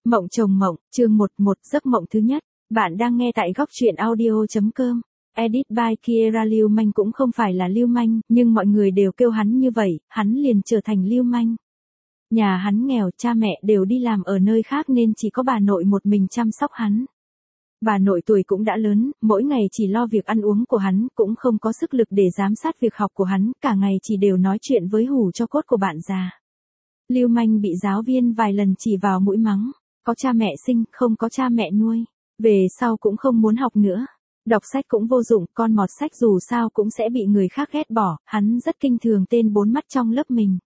Mộng chồng mộng, chương 11, giấc mộng thứ nhất. Bạn đang nghe tại góc truyện audio.com. Edit by Kiera. Lưu manh cũng không phải là lưu manh, nhưng mọi người đều kêu hắn như vậy, hắn liền trở thành lưu manh. Nhà hắn nghèo, cha mẹ đều đi làm ở nơi khác nên chỉ có bà nội một mình chăm sóc hắn. Bà nội tuổi cũng đã lớn, mỗi ngày chỉ lo việc ăn uống của hắn, cũng không có sức lực để giám sát việc học của hắn, cả ngày chỉ đều nói chuyện với hủ cho cốt của bạn già. Lưu manh bị giáo viên vài lần chỉ vào mũi mắng. Có cha mẹ sinh, không có cha mẹ nuôi. Về sau cũng không muốn học nữa. Đọc sách cũng vô dụng, con mọt sách dù sao cũng sẽ bị người khác ghét bỏ, hắn rất kinh thường tên bốn mắt trong lớp mình.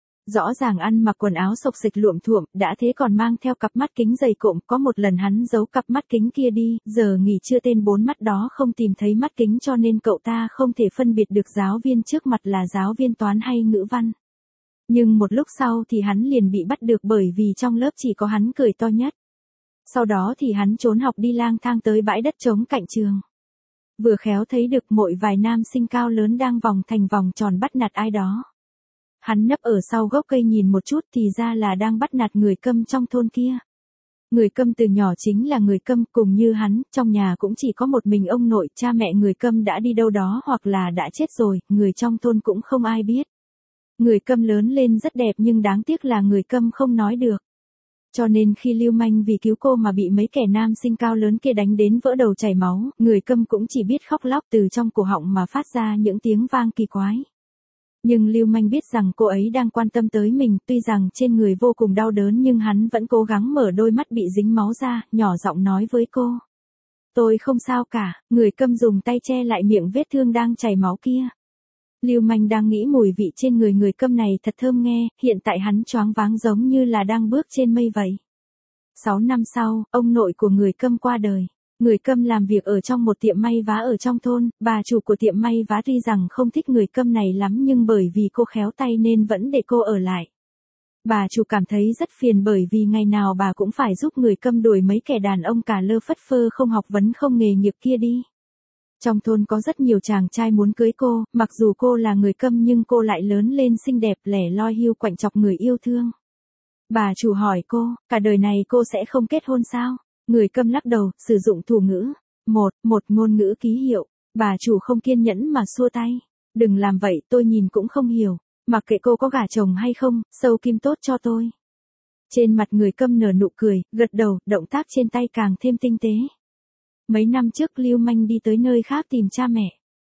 Rõ ràng ăn mặc quần áo xộc xịch luộm thuộm, đã thế còn mang theo cặp mắt kính dày cộm, có một lần hắn giấu cặp mắt kính kia đi, giờ nghỉ trưa tên bốn mắt đó không tìm thấy mắt kính cho nên cậu ta không thể phân biệt được giáo viên trước mặt là giáo viên toán hay ngữ văn. Nhưng một lúc sau thì hắn liền bị bắt được bởi vì trong lớp chỉ có hắn cười to nhất. Sau đó thì hắn trốn học đi lang thang tới bãi đất trống cạnh trường. Vừa khéo thấy được mỗi vài nam sinh cao lớn đang vòng thành vòng tròn bắt nạt ai đó. Hắn nấp ở sau gốc cây nhìn một chút thì ra là đang bắt nạt người câm trong thôn kia. Người câm từ nhỏ chính là người câm cùng như hắn, trong nhà cũng chỉ có một mình ông nội, cha mẹ người câm đã đi đâu đó hoặc là đã chết rồi, người trong thôn cũng không ai biết. Người câm lớn lên rất đẹp nhưng đáng tiếc là người câm không nói được. Cho nên khi lưu manh vì cứu cô mà bị mấy kẻ nam sinh cao lớn kia đánh đến vỡ đầu chảy máu, người câm cũng chỉ biết khóc lóc từ trong cổ họng mà phát ra những tiếng vang kỳ quái. Nhưng lưu manh biết rằng cô ấy đang quan tâm tới mình, tuy rằng trên người vô cùng đau đớn nhưng hắn vẫn cố gắng mở đôi mắt bị dính máu ra, nhỏ giọng nói với cô. Tôi không sao cả, người câm dùng tay che lại miệng vết thương đang chảy máu kia. Lưu manh đang nghĩ mùi vị trên người câm này thật thơm nghe, hiện tại hắn choáng váng giống như là đang bước trên mây vậy. 6 năm sau, ông nội của người câm qua đời. Người câm làm việc ở trong một tiệm may vá ở trong thôn, bà chủ của tiệm may vá tuy rằng không thích người câm này lắm nhưng bởi vì cô khéo tay nên vẫn để cô ở lại. Bà chủ cảm thấy rất phiền bởi vì ngày nào bà cũng phải giúp người câm đuổi mấy kẻ đàn ông cả lơ phất phơ không học vấn không nghề nghiệp kia đi. Trong thôn có rất nhiều chàng trai muốn cưới cô, mặc dù cô là người câm nhưng cô lại lớn lên xinh đẹp lẻ loi hiu quạnh chọc người yêu thương. Bà chủ hỏi cô, cả đời này cô sẽ không kết hôn sao? Người câm lắc đầu, sử dụng thủ ngữ. Một ngôn ngữ ký hiệu. Bà chủ không kiên nhẫn mà xua tay. Đừng làm vậy, tôi nhìn cũng không hiểu. Mặc kệ cô có gả chồng hay không, sâu kim tốt cho tôi. Trên mặt người câm nở nụ cười, gật đầu, động tác trên tay càng thêm tinh tế. Mấy năm trước lưu manh đi tới nơi khác tìm cha mẹ.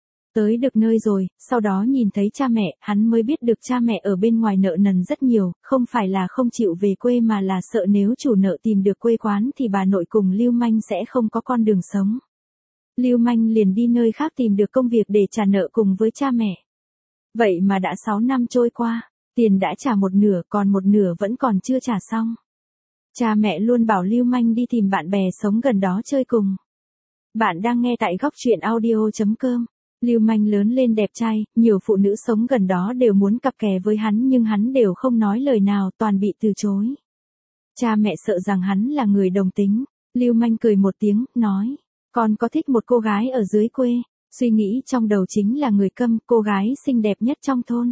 Tới được nơi rồi, sau đó nhìn thấy cha mẹ, hắn mới biết được cha mẹ ở bên ngoài nợ nần rất nhiều, không phải là không chịu về quê mà là sợ nếu chủ nợ tìm được quê quán thì bà nội cùng lưu manh sẽ không có con đường sống. Lưu manh liền đi nơi khác tìm được công việc để trả nợ cùng với cha mẹ. Vậy mà đã 6 năm trôi qua, tiền đã trả một nửa còn một nửa vẫn còn chưa trả xong. Cha mẹ luôn bảo lưu manh đi tìm bạn bè sống gần đó chơi cùng. Bạn đang nghe tại góc truyện audio.com. Lưu manh lớn lên đẹp trai, nhiều phụ nữ sống gần đó đều muốn cặp kè với hắn nhưng hắn đều không nói lời nào toàn bị từ chối. Cha mẹ sợ rằng hắn là người đồng tính. Lưu manh cười một tiếng, nói. Con có thích một cô gái ở dưới quê. Suy nghĩ trong đầu chính là người câm, cô gái xinh đẹp nhất trong thôn.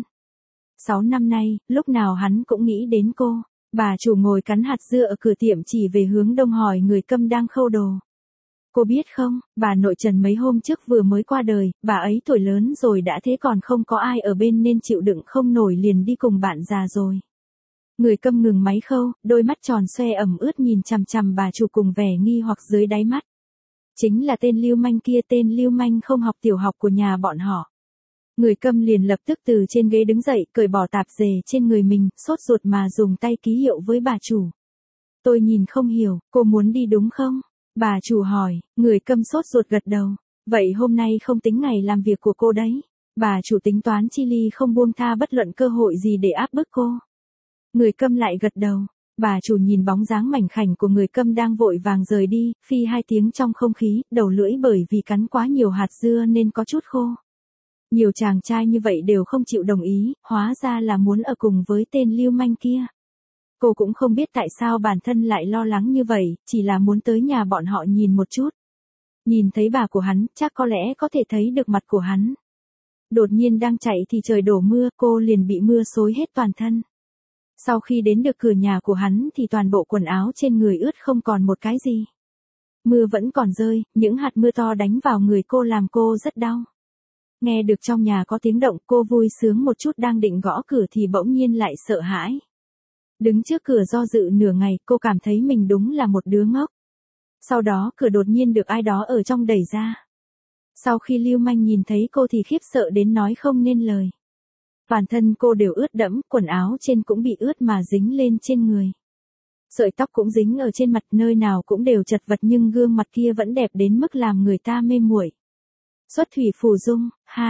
6 năm nay, lúc nào hắn cũng nghĩ đến cô. Bà chủ ngồi cắn hạt dưa ở cửa tiệm chỉ về hướng đông hỏi người câm đang khâu đồ. Cô biết không, bà nội Trần mấy hôm trước vừa mới qua đời, bà ấy tuổi lớn rồi đã thế còn không có ai ở bên nên chịu đựng không nổi liền đi cùng bạn già rồi. Người câm ngừng máy khâu, đôi mắt tròn xoe ẩm ướt nhìn chằm chằm bà chủ cùng vẻ nghi hoặc dưới đáy mắt. Chính là tên lưu manh kia, tên lưu manh không học tiểu học của nhà bọn họ. Người câm liền lập tức từ trên ghế đứng dậy, cởi bỏ tạp dề trên người mình, sốt ruột mà dùng tay ký hiệu với bà chủ. Tôi nhìn không hiểu, cô muốn đi đúng không? Bà chủ hỏi, người câm sốt ruột gật đầu. Vậy hôm nay không tính ngày làm việc của cô đấy. Bà chủ tính toán chi ly không buông tha bất luận cơ hội gì để áp bức cô. Người câm lại gật đầu. Bà chủ nhìn bóng dáng mảnh khảnh của người câm đang vội vàng rời đi, phi 2 tiếng trong không khí, đầu lưỡi bởi vì cắn quá nhiều hạt dưa nên có chút khô. Nhiều chàng trai như vậy đều không chịu đồng ý, hóa ra là muốn ở cùng với tên lưu manh kia. Cô cũng không biết tại sao bản thân lại lo lắng như vậy, chỉ là muốn tới nhà bọn họ nhìn một chút. Nhìn thấy bà của hắn, chắc có lẽ có thể thấy được mặt của hắn. Đột nhiên đang chạy thì trời đổ mưa, cô liền bị mưa xối hết toàn thân. Sau khi đến được cửa nhà của hắn thì toàn bộ quần áo trên người ướt không còn một cái gì. Mưa vẫn còn rơi, những hạt mưa to đánh vào người cô làm cô rất đau. Nghe được trong nhà có tiếng động, cô vui sướng một chút đang định gõ cửa thì bỗng nhiên lại sợ hãi. Đứng trước cửa do dự nửa ngày, cô cảm thấy mình đúng là một đứa ngốc. Sau đó cửa đột nhiên được ai đó ở trong đẩy ra. Sau khi Lưu Manh nhìn thấy cô thì khiếp sợ đến nói không nên lời. Toàn thân cô đều ướt đẫm, quần áo trên cũng bị ướt mà dính lên trên người. Sợi tóc cũng dính ở trên mặt, nơi nào cũng đều chật vật, nhưng gương mặt kia vẫn đẹp đến mức làm người ta mê muội. Xuất thủy phù dung,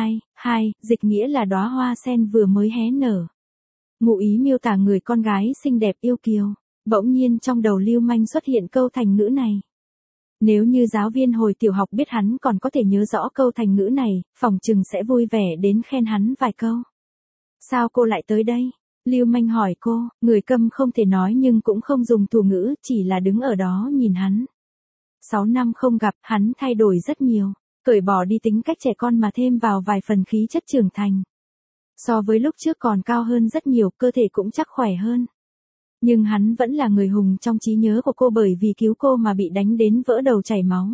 dịch nghĩa là đóa hoa sen vừa mới hé nở. Ngụ ý miêu tả người con gái xinh đẹp yêu kiều. Bỗng nhiên trong đầu Lưu Manh xuất hiện câu thành ngữ này. Nếu như giáo viên hồi tiểu học biết hắn còn có thể nhớ rõ câu thành ngữ này, phỏng chừng sẽ vui vẻ đến khen hắn vài câu. Sao cô lại tới đây? Lưu Manh hỏi cô, người câm không thể nói nhưng cũng không dùng thủ ngữ, chỉ là đứng ở đó nhìn hắn. 6 năm không gặp, hắn thay đổi rất nhiều, cởi bỏ đi tính cách trẻ con mà thêm vào vài phần khí chất trưởng thành. So với lúc trước còn cao hơn rất nhiều, cơ thể cũng chắc khỏe hơn. Nhưng hắn vẫn là người hùng trong trí nhớ của cô, bởi vì cứu cô mà bị đánh đến vỡ đầu chảy máu.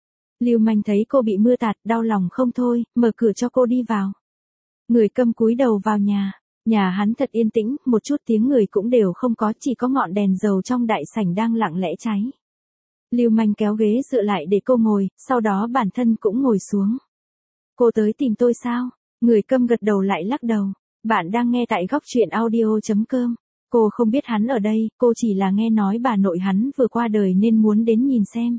Lưu Manh thấy cô bị mưa tạt, đau lòng không thôi, mở cửa cho cô đi vào. Người câm cúi đầu vào nhà. Nhà hắn thật yên tĩnh, một chút tiếng người cũng đều không có, chỉ có ngọn đèn dầu trong đại sảnh đang lặng lẽ cháy. Lưu Manh kéo ghế dựa lại để cô ngồi, sau đó bản thân cũng ngồi xuống. Cô tới tìm tôi sao? Người câm gật đầu lại lắc đầu. Bạn đang nghe tại góc truyện audio.com. Cô không biết hắn ở đây, cô chỉ là nghe nói bà nội hắn vừa qua đời nên muốn đến nhìn xem.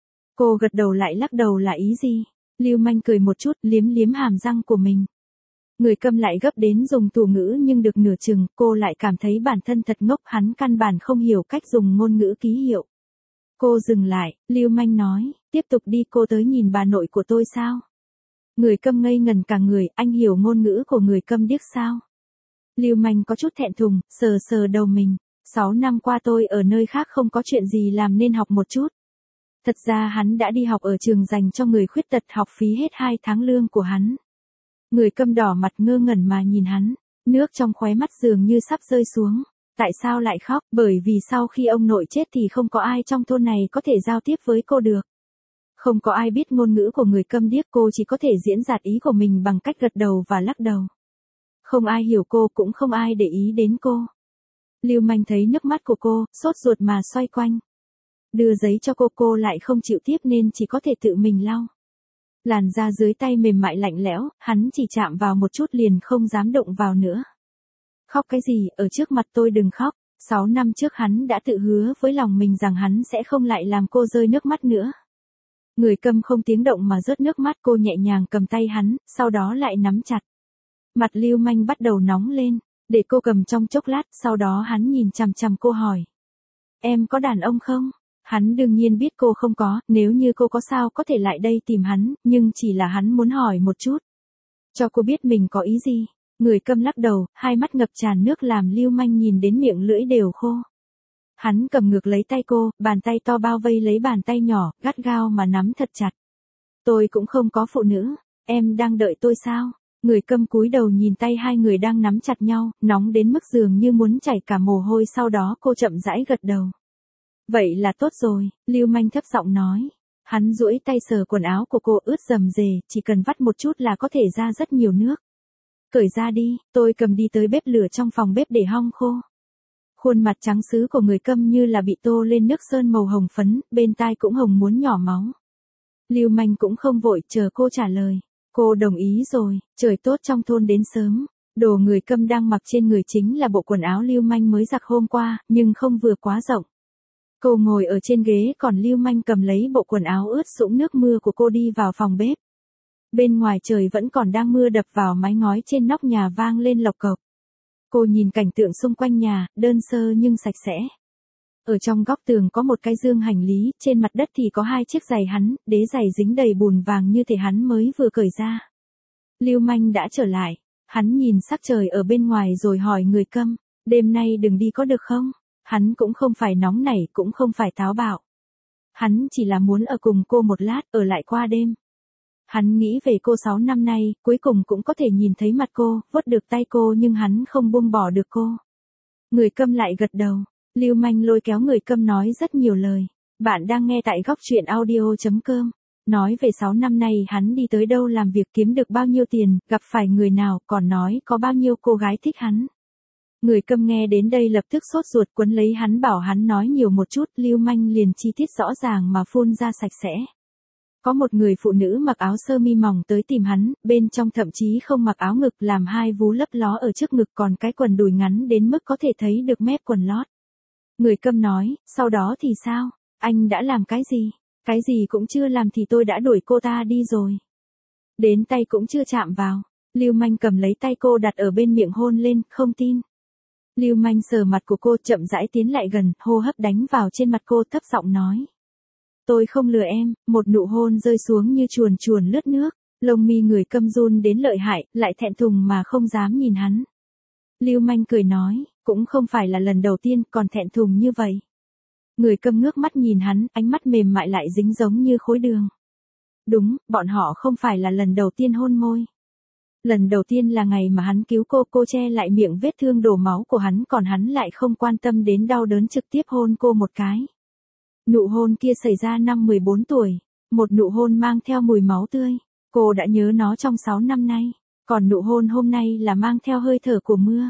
Cô gật đầu lại lắc đầu là ý gì? Lưu Manh cười một chút, liếm liếm hàm răng của mình. Người câm lại gấp đến dùng thủ ngữ nhưng được nửa chừng, cô lại cảm thấy bản thân thật ngốc, hắn căn bản không hiểu cách dùng ngôn ngữ ký hiệu. Cô dừng lại, Lưu Manh nói, tiếp tục đi, cô tới nhìn bà nội của tôi sao? Người câm ngây ngần cả người, anh hiểu ngôn ngữ của người câm điếc sao? Lưu Manh có chút thẹn thùng, sờ sờ đầu mình. 6 năm qua tôi ở nơi khác không có chuyện gì làm nên học một chút. Thật ra hắn đã đi học ở trường dành cho người khuyết tật, học phí hết 2 tháng lương của hắn. Người câm đỏ mặt ngơ ngẩn mà nhìn hắn, nước trong khóe mắt dường như sắp rơi xuống. Tại sao lại khóc? Bởi vì sau khi ông nội chết thì không có ai trong thôn này có thể giao tiếp với cô được. Không có ai biết ngôn ngữ của người câm điếc, cô chỉ có thể diễn đạt ý của mình bằng cách gật đầu và lắc đầu. Không ai hiểu cô, cũng không ai để ý đến cô. Lưu Manh thấy nước mắt của cô, sốt ruột mà xoay quanh. Đưa giấy cho cô lại không chịu tiếp nên chỉ có thể tự mình lau. Làn da dưới tay mềm mại lạnh lẽo, hắn chỉ chạm vào một chút liền không dám động vào nữa. Khóc cái gì, ở trước mặt tôi đừng khóc. 6 năm trước hắn đã tự hứa với lòng mình rằng hắn sẽ không lại làm cô rơi nước mắt nữa. Người câm không tiếng động mà rớt nước mắt, cô nhẹ nhàng cầm tay hắn, sau đó lại nắm chặt. Mặt Lưu Manh bắt đầu nóng lên, để cô cầm trong chốc lát, sau đó hắn nhìn chằm chằm cô hỏi. Em có đàn ông không? Hắn đương nhiên biết cô không có, nếu như cô có sao có thể lại đây tìm hắn, nhưng chỉ là hắn muốn hỏi một chút. Cho cô biết mình có ý gì. Người câm lắc đầu, hai mắt ngập tràn nước làm Lưu Manh nhìn đến miệng lưỡi đều khô. Hắn cầm ngược lấy tay cô, bàn tay to bao vây lấy bàn tay nhỏ, gắt gao mà nắm thật chặt. Tôi cũng không có phụ nữ, em đang đợi tôi sao? Người câm cúi đầu nhìn tay hai người đang nắm chặt nhau, nóng đến mức dường như muốn chảy cả mồ hôi, sau đó cô chậm rãi gật đầu. Vậy là tốt rồi, Lưu Manh thấp giọng nói. Hắn duỗi tay sờ quần áo của cô ướt rầm rề, chỉ cần vắt một chút là có thể ra rất nhiều nước. Cởi ra đi, tôi cầm đi tới bếp lửa trong phòng bếp để hong khô. Khuôn mặt trắng sứ của người câm như là bị tô lên nước sơn màu hồng phấn, bên tai cũng hồng muốn nhỏ máu. Lưu Manh cũng không vội, chờ cô trả lời. Cô đồng ý rồi, trời tốt trong thôn đến sớm. Đồ người câm đang mặc trên người chính là bộ quần áo Lưu Manh mới giặt hôm qua, nhưng không vừa quá rộng. Cô ngồi ở trên ghế, còn Lưu Manh cầm lấy bộ quần áo ướt sũng nước mưa của cô đi vào phòng bếp. Bên ngoài trời vẫn còn đang mưa đập vào mái ngói trên nóc nhà vang lên lộc cộc. Cô nhìn cảnh tượng xung quanh nhà, đơn sơ nhưng sạch sẽ. Ở trong góc tường có một cái dương hành lý, trên mặt đất thì có 2 chiếc giày hắn, đế giày dính đầy bùn vàng như thể hắn mới vừa cởi ra. Lưu Manh đã trở lại, hắn nhìn sắc trời ở bên ngoài rồi hỏi người câm, đêm nay đừng đi có được không? Hắn cũng không phải nóng nảy, cũng không phải táo bạo. Hắn chỉ là muốn ở cùng cô một lát, ở lại qua đêm. Hắn nghĩ về cô 6 năm nay, cuối cùng cũng có thể nhìn thấy mặt cô, vuốt được tay cô, nhưng hắn không buông bỏ được cô. Người Câm lại gật đầu. Lưu Manh lôi kéo Người Câm nói rất nhiều lời. Bạn đang nghe tại góc truyện audio.com. Nói về 6 năm nay hắn đi tới đâu, làm việc, kiếm được bao nhiêu tiền, gặp phải người nào, còn nói có bao nhiêu cô gái thích hắn. Người Câm nghe đến đây lập tức sốt ruột, quấn lấy hắn bảo hắn nói nhiều một chút. Lưu Manh liền chi tiết rõ ràng mà phun ra sạch sẽ. Có một người phụ nữ mặc áo sơ mi mỏng tới tìm hắn, bên trong thậm chí không mặc áo ngực, làm 2 vú lấp ló ở trước ngực, còn cái quần đùi ngắn đến mức có thể thấy được mép quần lót. Người Câm nói, sau đó thì sao? Anh đã làm cái gì? Cái gì cũng chưa làm thì tôi đã đuổi cô ta đi rồi. Đến tay cũng chưa chạm vào. Lưu Manh cầm lấy tay cô đặt ở bên miệng hôn lên, không tin. Lưu Manh sờ mặt của cô, chậm rãi tiến lại gần, hô hấp đánh vào trên mặt cô, thấp giọng nói. Tôi không lừa em. Một nụ hôn rơi xuống như chuồn chuồn lướt nước. Lông mi Người Câm run đến lợi hại, lại thẹn thùng mà không dám nhìn hắn. Lưu Manh cười nói, cũng không phải là lần đầu tiên còn thẹn thùng như vậy. Người Câm ngước mắt nhìn hắn, ánh mắt mềm mại lại dính giống như khối đường. Đúng, bọn họ không phải là lần đầu tiên hôn môi. Lần đầu tiên là ngày mà hắn cứu cô che lại miệng vết thương đổ máu của hắn, còn hắn lại không quan tâm đến đau đớn, trực tiếp hôn cô một cái. Nụ hôn kia xảy ra năm 14 tuổi, một nụ hôn mang theo mùi máu tươi. Cô đã nhớ nó trong 6 năm nay, còn nụ hôn hôm nay là mang theo hơi thở của mưa.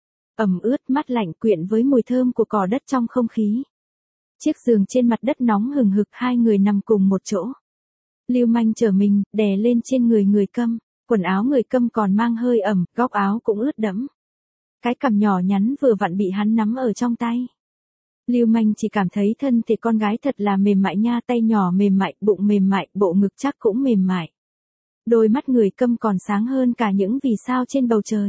Ẩm ướt, mát lạnh quyện với mùi thơm của cỏ đất trong không khí. Chiếc giường trên mặt đất nóng hừng hực, 2 người nằm cùng một chỗ. Lưu Manh trở mình, đè lên trên người Người Câm, quần áo Người Câm còn mang hơi ẩm, góc áo cũng ướt đẫm. Cái cằm nhỏ nhắn vừa vặn bị hắn nắm ở trong tay. Lưu Manh chỉ cảm thấy thân thể con gái thật là mềm mại nha, tay nhỏ mềm mại, bụng mềm mại, bộ ngực chắc cũng mềm mại. Đôi mắt Người Câm còn sáng hơn cả những vì sao trên bầu trời.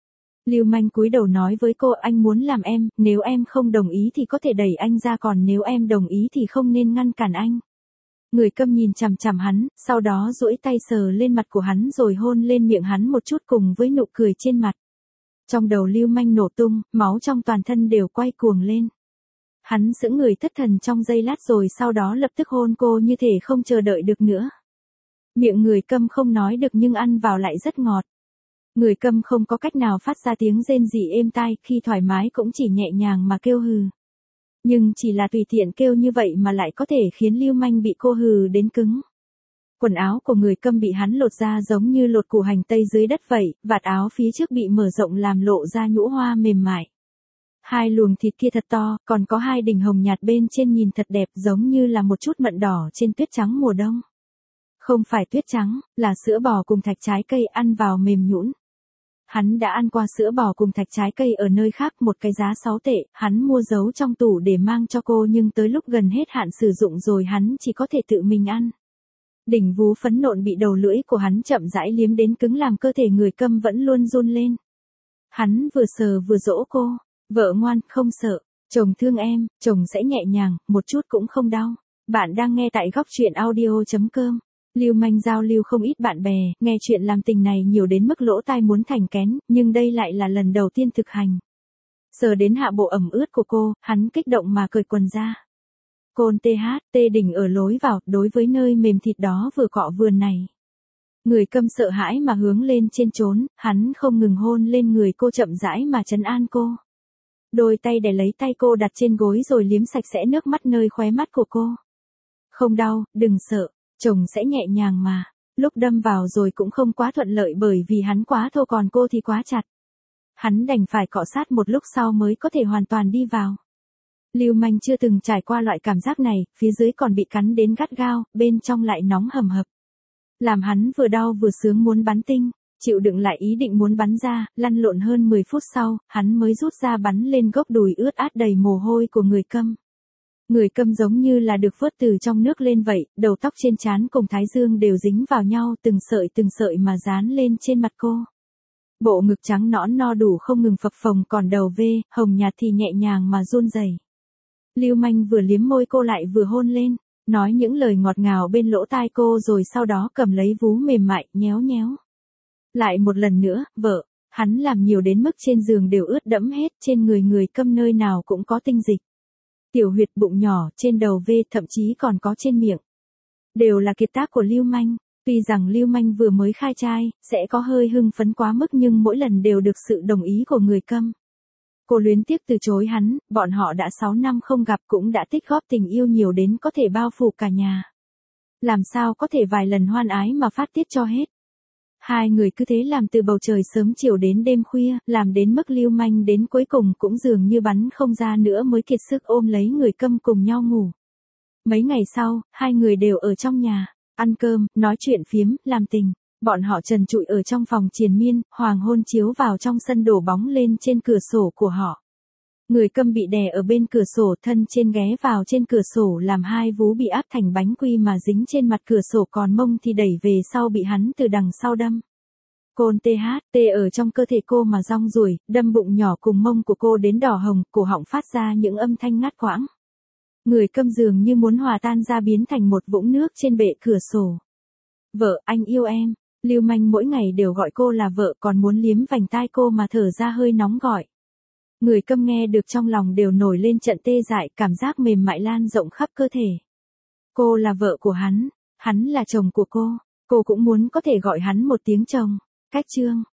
Lưu Manh cúi đầu nói với cô, anh muốn làm em, nếu em không đồng ý thì có thể đẩy anh ra, còn nếu em đồng ý thì không nên ngăn cản anh. Người Câm nhìn chằm chằm hắn, sau đó duỗi tay sờ lên mặt của hắn rồi hôn lên miệng hắn một chút cùng với nụ cười trên mặt. Trong đầu Lưu Manh nổ tung, máu trong toàn thân đều quay cuồng lên. Hắn sững người thất thần trong giây lát rồi sau đó lập tức hôn cô như thể không chờ đợi được nữa. Miệng Người Câm không nói được nhưng ăn vào lại rất ngọt. Người Câm không có cách nào phát ra tiếng rên rỉ êm tai, khi thoải mái cũng chỉ nhẹ nhàng mà kêu hừ. Nhưng chỉ là tùy tiện kêu như vậy mà lại có thể khiến Lưu Manh bị cô hừ đến cứng. Quần áo của Người Câm bị hắn lột ra giống như lột củ hành tây dưới đất vậy, vạt áo phía trước bị mở rộng làm lộ ra nhũ hoa mềm mại. 2 luồng thịt kia thật to, còn có 2 đỉnh hồng nhạt bên trên nhìn thật đẹp, giống như là một chút mận đỏ trên tuyết trắng mùa đông. Không phải tuyết trắng, là sữa bò cùng thạch trái cây, ăn vào mềm nhũn. Hắn đã ăn qua sữa bò cùng thạch trái cây ở nơi khác, một cái giá 6 tệ, hắn mua giấu trong tủ để mang cho cô, nhưng tới lúc gần hết hạn sử dụng rồi hắn chỉ có thể tự mình ăn. Đỉnh vú phấn nộn bị đầu lưỡi của hắn chậm rãi liếm đến cứng, làm cơ thể Người Câm vẫn luôn run lên. Hắn vừa sờ vừa dỗ cô, vợ ngoan, không sợ, chồng thương em, chồng sẽ nhẹ nhàng, một chút cũng không đau. Bạn đang nghe tại góc truyện audio.com. Lưu Manh giao lưu không ít bạn bè, nghe chuyện làm tình này nhiều đến mức lỗ tai muốn thành kén, nhưng đây lại là lần đầu tiên thực hành. Sờ đến hạ bộ ẩm ướt của cô, hắn kích động mà cởi quần ra. Côn THT đỉnh ở lối vào, đối với nơi mềm thịt đó vừa cọ vừa này. Người Câm sợ hãi mà hướng lên trên trốn, hắn không ngừng hôn lên người cô, chậm rãi mà trấn an cô. Đôi tay đè lấy tay cô đặt trên gối rồi liếm sạch sẽ nước mắt nơi khóe mắt của cô. Không đau, đừng sợ, chồng sẽ nhẹ nhàng mà. Lúc đâm vào rồi cũng không quá thuận lợi bởi vì hắn quá thô còn cô thì quá chặt. Hắn đành phải cọ sát một lúc sau mới có thể hoàn toàn đi vào. Lưu Manh chưa từng trải qua loại cảm giác này, phía dưới còn bị cắn đến gắt gao, bên trong lại nóng hầm hập. Làm hắn vừa đau vừa sướng muốn bắn tinh, chịu đựng lại ý định muốn bắn ra, lăn lộn hơn 10 phút sau, hắn mới rút ra bắn lên gốc đùi ướt át đầy mồ hôi của Người Câm. Người Câm giống như là được vớt từ trong nước lên vậy, đầu tóc trên trán cùng thái dương đều dính vào nhau, từng sợi mà dán lên trên mặt cô. Bộ ngực trắng nõn no đủ không ngừng phập phồng, còn đầu hồng nhạt thì nhẹ nhàng mà run rẩy. Lưu Manh vừa liếm môi cô lại vừa hôn lên, nói những lời ngọt ngào bên lỗ tai cô rồi sau đó cầm lấy vú mềm mại, nhéo nhéo. Lại một lần nữa, vợ, hắn làm nhiều đến mức trên giường đều ướt đẫm hết, trên Người Câm nơi nào cũng có tinh dịch. Tiểu huyệt bụng nhỏ, trên đầu thậm chí còn có trên miệng. Đều là kiệt tác của Lưu Manh. Tuy rằng Lưu Manh vừa mới khai trai, sẽ có hơi hưng phấn quá mức nhưng mỗi lần đều được sự đồng ý của Người Câm. Cô luyến tiếc từ chối hắn, bọn họ đã 6 năm không gặp cũng đã tích góp tình yêu nhiều đến có thể bao phủ cả nhà. Làm sao có thể vài lần hoan ái mà phát tiết cho hết. Hai người cứ thế làm từ bầu trời sớm chiều đến đêm khuya, làm đến mức lưu manh đến cuối cùng cũng dường như bắn không ra nữa mới kiệt sức ôm lấy người Câm cùng nhau ngủ. Mấy ngày sau, hai người đều ở trong nhà, ăn cơm, nói chuyện phiếm, làm tình. Bọn họ trần trụi ở trong phòng triền miên, hoàng hôn chiếu vào trong sân đổ bóng lên trên cửa sổ của họ. Người Câm bị đè ở bên cửa sổ, thân trên ghé vào trên cửa sổ làm hai vú bị áp thành bánh quy mà dính trên mặt cửa sổ, còn mông thì đẩy về sau bị hắn từ đằng sau đâm. Côn THT ở trong cơ thể cô mà rong ruổi, đâm bụng nhỏ cùng mông của cô đến đỏ hồng, cổ họng phát ra những âm thanh ngắt quãng. Người Câm dường như muốn hòa tan ra biến thành một vũng nước trên bệ cửa sổ. Vợ, anh yêu em. Lưu manh mỗi ngày đều gọi cô là vợ, còn muốn liếm vành tai cô mà thở ra hơi nóng gọi. Người Câm nghe được trong lòng đều nổi lên trận tê dại, cảm giác mềm mại lan rộng khắp cơ thể. Cô là vợ của hắn là chồng của cô cũng muốn có thể gọi hắn một tiếng chồng. Cách chương